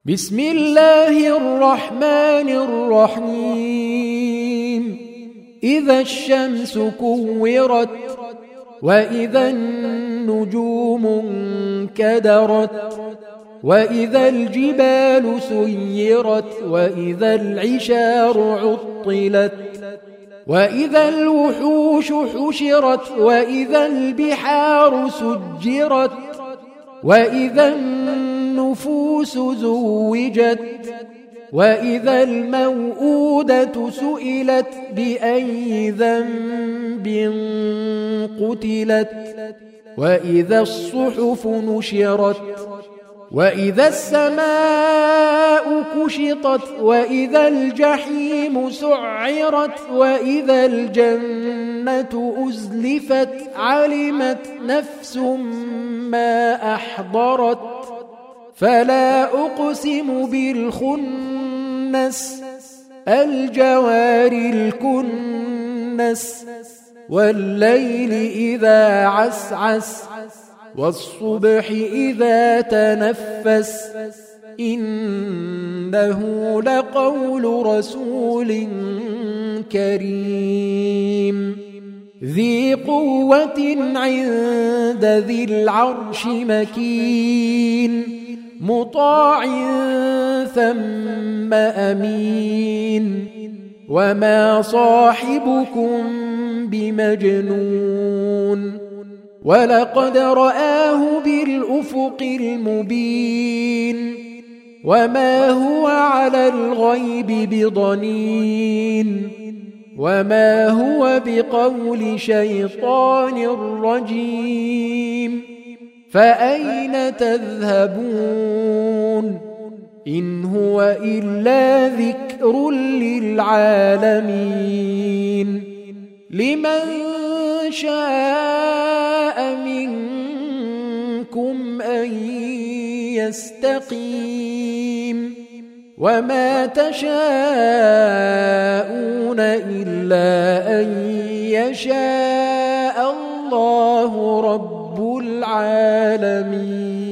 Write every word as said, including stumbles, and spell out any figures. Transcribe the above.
بسم الله الرحمن الرحيم إذا الشمس كورت وإذا النجوم انكدرت وإذا الجبال سيرت وإذا العشار عطلت وإذا الوحوش حشرت وإذا البحار سجرت وإذا النفوس زوجت وإذا الموءودة سئلت بأي ذنب قتلت وإذا الصحف نشرت وإذا السماء كشطت وإذا الجحيم سعرت وإذا الجنة أزلفت علمت نفس ما أحضرت فلا أقسم بالخنس الجوار الكنس والليل إذا عسعس والصبح إذا تنفس إنه لقول رسول كريم ذي قوة عند ذي العرش مكين مطاع ثم أمين وما صاحبكم بمجنون ولقد رآه بالأفق المبين وما هو على الغيب بضنين وما هو بقول شيطان رجيم فأين تذهبون إن هو إلا ذكر للعالمين لمن شاء منكم أن يستقيم وما تشاءون إلا أن يشاء الله رب العالمين.